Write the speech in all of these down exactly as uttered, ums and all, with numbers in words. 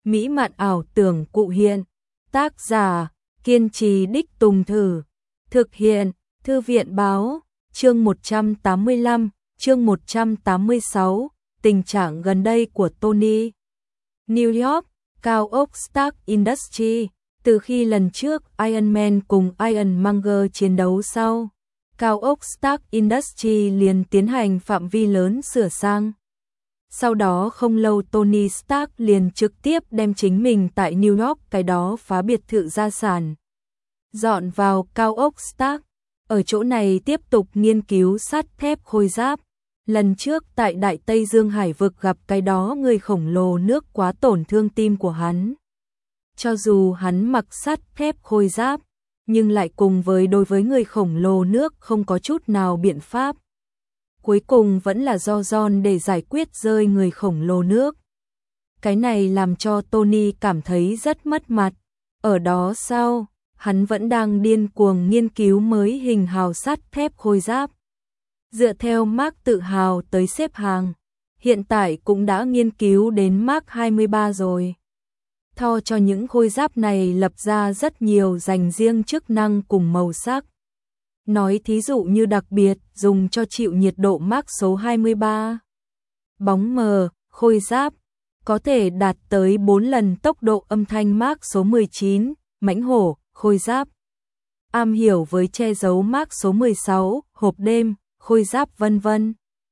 mỹ mạn ảo tưởng cụ hiện. Tác giả, kiên trì đích tùng thử. Thực hiện, Thư viện báo, chương một trăm tám mươi lăm, chương một trăm tám mươi sáu, tình trạng gần đây của Tony. New York, cao ốc Stark Industries. Từ khi lần trước Iron Man cùng Ironmonger chiến đấu sau, cao ốc Stark Industries liền tiến hành phạm vi lớn sửa sang. Sau đó không lâu Tony Stark liền trực tiếp đem chính mình tại New York cái đó phá biệt thự gia sản dọn vào cao ốc Stark, ở chỗ này tiếp tục nghiên cứu sắt thép khôi giáp. Lần trước tại Đại Tây Dương Hải vực gặp cái đó người khổng lồ nước quá tổn thương tim của hắn. Cho dù hắn mặc sắt thép khôi giáp, nhưng lại cùng với đối với người khổng lồ nước không có chút nào biện pháp. Cuối cùng vẫn là do John để giải quyết rơi người khổng lồ nước. Cái này làm cho Tony cảm thấy rất mất mặt. Ở đó sau, hắn vẫn đang điên cuồng nghiên cứu mới hình hào sắt thép khôi giáp. Dựa theo Mark tự hào tới xếp hàng, hiện tại cũng đã nghiên cứu đến Mark hai mươi ba rồi. Tho cho những khôi giáp này lập ra rất nhiều dành riêng chức năng cùng màu sắc. Nói thí dụ như đặc biệt dùng cho chịu nhiệt độ Mark số hai mươi ba. Bóng mờ, khôi giáp, có thể đạt tới bốn lần tốc độ âm thanh Mark số mười chín, mãnh hổ, khôi giáp. Am hiểu với che giấu Mark số mười sáu, hộp đêm, khôi giáp vân vân.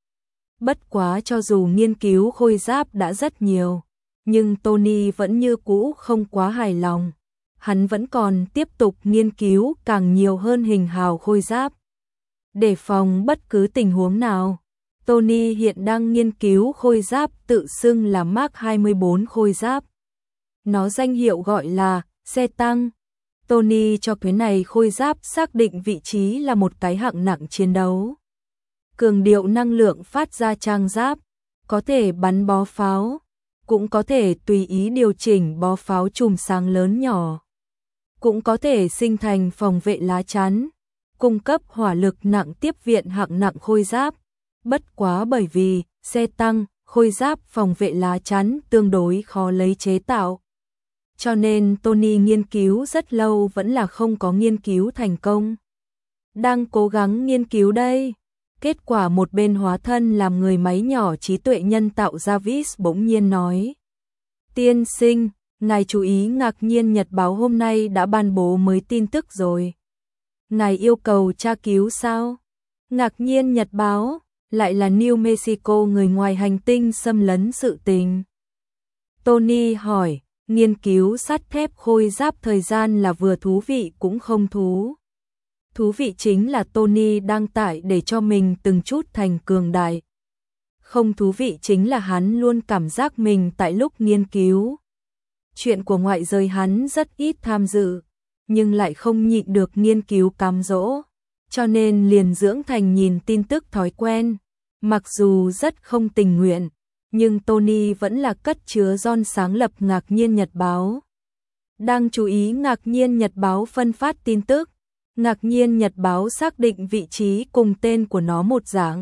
Bất quá cho dù nghiên cứu khôi giáp đã rất nhiều, nhưng Tony vẫn như cũ không quá hài lòng. Hắn vẫn còn tiếp tục nghiên cứu càng nhiều hơn hình hào khôi giáp. Để phòng bất cứ tình huống nào, Tony hiện đang nghiên cứu khôi giáp tự xưng là Mark hai mươi bốn khôi giáp. Nó danh hiệu gọi là xe tăng. Tony cho cái này khôi giáp xác định vị trí là một cái hạng nặng chiến đấu. Cường điệu năng lượng phát ra trang giáp, có thể bắn bó pháo, cũng có thể tùy ý điều chỉnh bó pháo chùm sáng lớn nhỏ, cũng có thể sinh thành phòng vệ lá chắn, cung cấp hỏa lực nặng tiếp viện hạng nặng khôi giáp. Bất quá bởi vì xe tăng, khôi giáp phòng vệ lá chắn tương đối khó lấy chế tạo, cho nên Tony nghiên cứu rất lâu vẫn là không có nghiên cứu thành công. Đang cố gắng nghiên cứu đây. Kết quả một bên hóa thân làm người máy nhỏ trí tuệ nhân tạo Jarvis bỗng nhiên nói: Tiên sinh, ngài chú ý ngạc nhiên nhật báo hôm nay đã ban bố mới tin tức rồi. Ngài yêu cầu tra cứu sao? Ngạc nhiên nhật báo, lại là New Mexico người ngoài hành tinh xâm lấn sự tình. Tony hỏi, nghiên cứu sắt thép khôi giáp thời gian là vừa thú vị cũng không thú. Thú vị chính là Tony đang tải để cho mình từng chút thành cường đại. Không thú vị chính là hắn luôn cảm giác mình tại lúc nghiên cứu. Chuyện của ngoại giới hắn rất ít tham dự, nhưng lại không nhịn được nghiên cứu cám dỗ, cho nên liền dưỡng thành nhìn tin tức thói quen. Mặc dù rất không tình nguyện, nhưng Tony vẫn là cất chứa John sáng lập Ngạc nhiên nhật báo. Đang chú ý Ngạc nhiên nhật báo phân phát tin tức. Ngạc nhiên nhật báo xác định vị trí cùng tên của nó một dạng.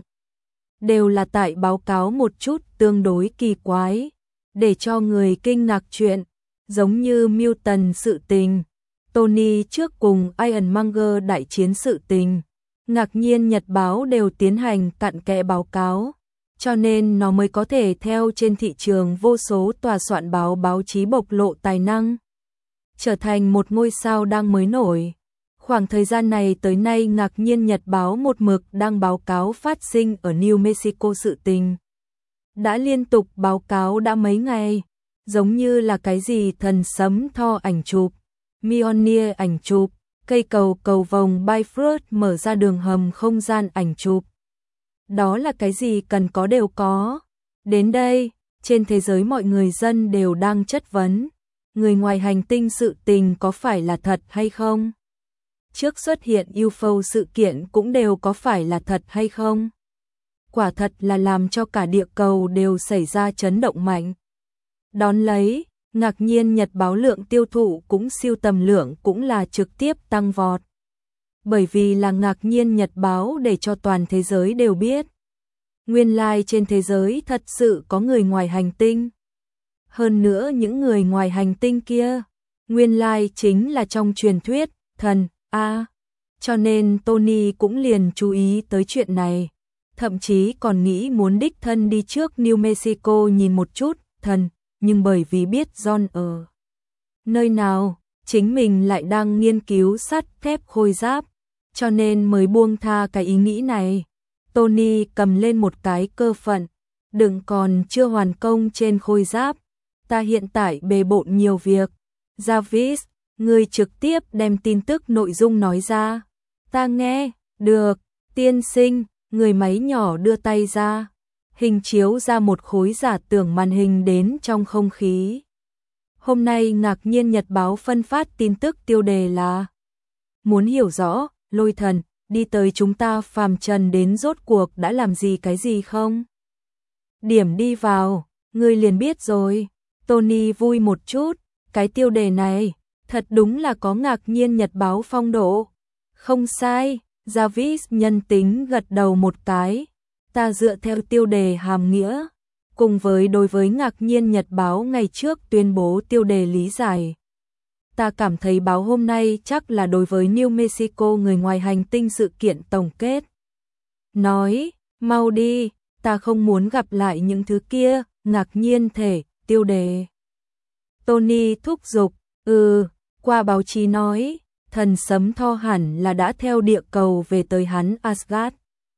Đều là tại báo cáo một chút tương đối kỳ quái, để cho người kinh ngạc chuyện, giống như Milton sự tình, Tony trước cùng Ironmonger đại chiến sự tình. Ngạc nhiên nhật báo đều tiến hành cặn kẽ báo cáo, cho nên nó mới có thể theo trên thị trường vô số tòa soạn báo báo chí bộc lộ tài năng, trở thành một ngôi sao đang mới nổi. Khoảng thời gian này tới nay Ngạc nhiên nhật báo một mực đang báo cáo phát sinh ở New Mexico sự tình. Đã liên tục báo cáo đã mấy ngày, giống như là cái gì thần sấm Thor ảnh chụp, Mjolnir ảnh chụp, cây cầu cầu vồng Bifrost mở ra đường hầm không gian ảnh chụp. Đó là cái gì cần có đều có. Đến đây, trên thế giới mọi người dân đều đang chất vấn, người ngoài hành tinh sự tình có phải là thật hay không? Trước xuất hiện u ép ô sự kiện cũng đều có phải là thật hay không? Quả thật là làm cho cả địa cầu đều xảy ra chấn động mạnh. Đón lấy, Ngạc nhiên nhật báo lượng tiêu thụ cũng siêu tầm lượng cũng là trực tiếp tăng vọt. Bởi vì là Ngạc nhiên nhật báo để cho toàn thế giới đều biết. Nguyên lai trên thế giới thật sự có người ngoài hành tinh. Hơn nữa những người ngoài hành tinh kia, nguyên lai chính là trong truyền thuyết, thần, a. À, cho nên Tony cũng liền chú ý tới chuyện này, thậm chí còn nghĩ muốn đích thân đi trước New Mexico nhìn một chút, thần, nhưng bởi vì biết John ở nơi nào, chính mình lại đang nghiên cứu sắt thép khôi giáp, cho nên mới buông tha cái ý nghĩ này. Tony cầm lên một cái cơ phận, đừng còn chưa hoàn công trên khôi giáp, ta hiện tại bề bộn nhiều việc. Jarvis, ngươi trực tiếp đem tin tức nội dung nói ra. Ta nghe, được, tiên sinh, người máy nhỏ đưa tay ra, hình chiếu ra một khối giả tưởng màn hình đến trong không khí. Hôm nay ngạc nhiên nhật báo phân phát tin tức tiêu đề là: muốn hiểu rõ, Lôi Thần, đi tới chúng ta phàm trần đến rốt cuộc đã làm gì cái gì không? Điểm đi vào, ngươi liền biết rồi. Tony vui một chút, cái tiêu đề này, thật đúng là có ngạc nhiên nhật báo phong độ. Không sai, Jarvis nhân tính gật đầu một cái, ta dựa theo tiêu đề hàm nghĩa, cùng với đối với ngạc nhiên nhật báo ngày trước tuyên bố tiêu đề lý giải. Ta cảm thấy báo hôm nay chắc là đối với New Mexico người ngoài hành tinh sự kiện tổng kết. Nói, mau đi, ta không muốn gặp lại những thứ kia, ngạc nhiên thể, tiêu đề. Tony thúc giục, ừ, qua báo chí nói, thần sấm Thor hẳn là đã theo địa cầu về tới hắn Asgard.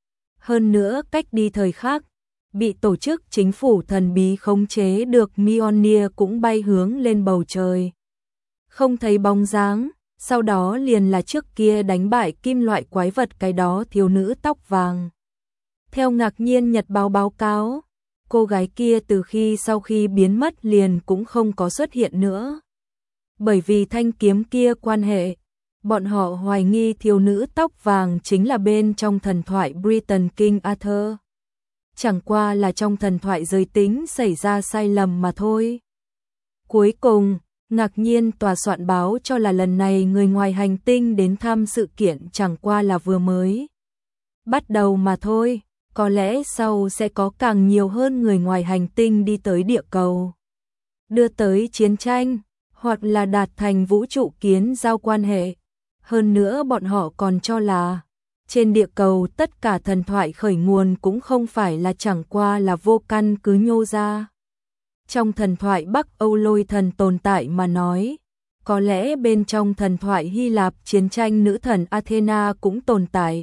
Hơn nữa cách đi thời khắc, bị tổ chức chính phủ thần bí khống chế được Mjolnir cũng bay hướng lên bầu trời. Không thấy bóng dáng, sau đó liền là trước kia đánh bại kim loại quái vật cái đó thiếu nữ tóc vàng. Theo ngạc nhiên nhật báo báo cáo, cô gái kia từ khi sau khi biến mất liền cũng không có xuất hiện nữa. Bởi vì thanh kiếm kia quan hệ, bọn họ hoài nghi thiếu nữ tóc vàng chính là bên trong thần thoại Britain King Arthur. Chẳng qua là trong thần thoại giới tính xảy ra sai lầm mà thôi. Cuối cùng, ngạc nhiên tòa soạn báo cho là lần này người ngoài hành tinh đến thăm sự kiện chẳng qua là vừa mới bắt đầu mà thôi, có lẽ sau sẽ có càng nhiều hơn người ngoài hành tinh đi tới địa cầu, đưa tới chiến tranh, hoặc là đạt thành vũ trụ kiến giao quan hệ. Hơn nữa bọn họ còn cho là trên địa cầu tất cả thần thoại khởi nguồn cũng không phải là chẳng qua là vô căn cứ nhô ra. Trong thần thoại Bắc Âu lôi thần tồn tại mà nói, có lẽ bên trong thần thoại Hy Lạp chiến tranh nữ thần Athena cũng tồn tại.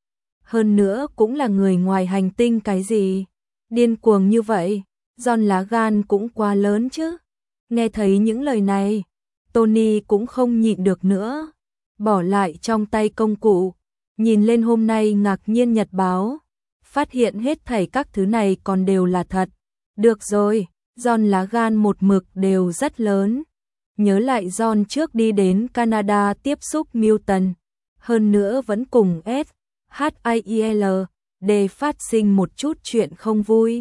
Hơn nữa cũng là người ngoài hành tinh cái gì? Điên cuồng như vậy, John lá gan cũng quá lớn chứ. Nghe thấy những lời này, Tony cũng không nhịn được nữa, bỏ lại trong tay công cụ, nhìn lên hôm nay ngạc nhiên nhật báo, phát hiện hết thảy các thứ này còn đều là thật. Được rồi, John lá gan một mực đều rất lớn. Nhớ lại John trước đi đến Canada tiếp xúc Milton, hơn nữa vẫn cùng S H I E L để phát sinh một chút chuyện không vui.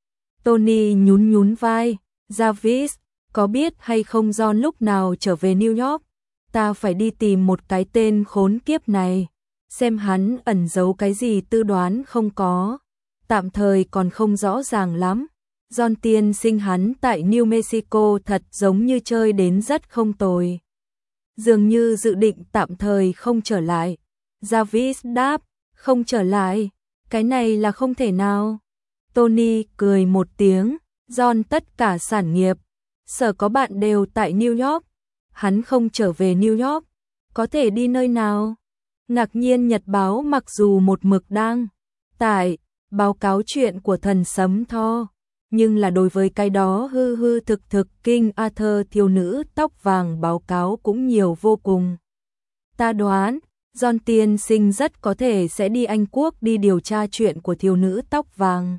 Tony nhún nhún vai, Jarvis, có biết hay không John lúc nào trở về New York? Ta phải đi tìm một cái tên khốn kiếp này, xem hắn ẩn giấu cái gì tư đoán không có. Tạm thời còn không rõ ràng lắm. John tiên sinh hắn tại New Mexico thật giống như chơi đến rất không tồi. Dường như dự định tạm thời không trở lại. Jarvis đáp, không trở lại, cái này là không thể nào. Tony cười một tiếng, John tất cả sản nghiệp, sở có bạn đều tại New York. Hắn không trở về New York, có thể đi nơi nào? Ngạc nhiên nhật báo mặc dù một mực đang tại báo cáo chuyện của thần sấm Thor, nhưng là đối với cái đó hư hư thực thực King Arthur thiếu nữ tóc vàng báo cáo cũng nhiều vô cùng. Ta đoán, John tiên sinh rất có thể sẽ đi Anh Quốc đi điều tra chuyện của thiếu nữ tóc vàng.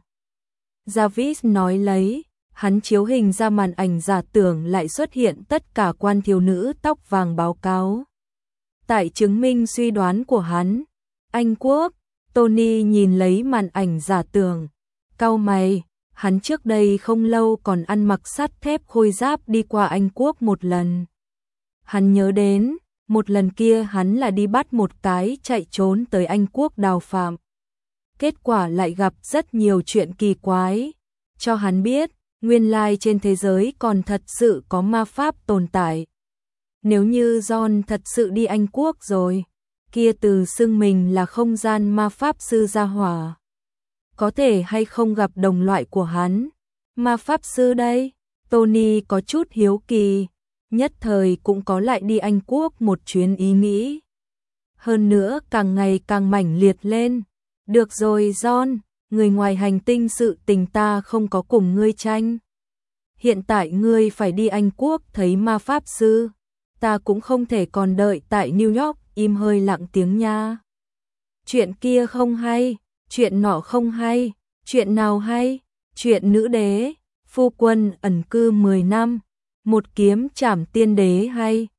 Jarvis nói lấy, hắn chiếu hình ra màn ảnh giả tưởng lại xuất hiện tất cả quan thiếu nữ tóc vàng báo cáo. Tại chứng minh suy đoán của hắn, Anh Quốc, Tony nhìn lấy màn ảnh giả tưởng, cau mày, hắn trước đây không lâu còn ăn mặc sắt thép khôi giáp đi qua Anh Quốc một lần. Hắn nhớ đến, một lần kia hắn là đi bắt một cái chạy trốn tới Anh Quốc đào phạm. Kết quả lại gặp rất nhiều chuyện kỳ quái, cho hắn biết, Nguyên lai trên thế giới còn thật sự có ma pháp tồn tại. Nếu như John thật sự đi Anh Quốc rồi, kia từ xưng mình là không gian ma pháp sư gia hỏa. Có thể hay không gặp đồng loại của hắn? Ma pháp sư đây? Tony có chút hiếu kỳ, nhất thời cũng có lại đi Anh Quốc một chuyến ý nghĩ. Hơn nữa càng ngày càng mãnh liệt lên. Được rồi John, người ngoài hành tinh sự tình ta không có cùng ngươi tranh. Hiện tại ngươi phải đi Anh Quốc thấy ma pháp sư. Ta cũng không thể còn đợi tại New York, im hơi lặng tiếng nha. Chuyện kia không hay, chuyện nọ không hay, chuyện nào hay? Chuyện nữ đế, phu quân ẩn cư mười năm, một kiếm trảm tiên đế hay,